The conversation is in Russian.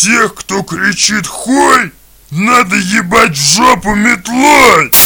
Всех, кто кричит «Хой!», надо ебать в жопу метлой!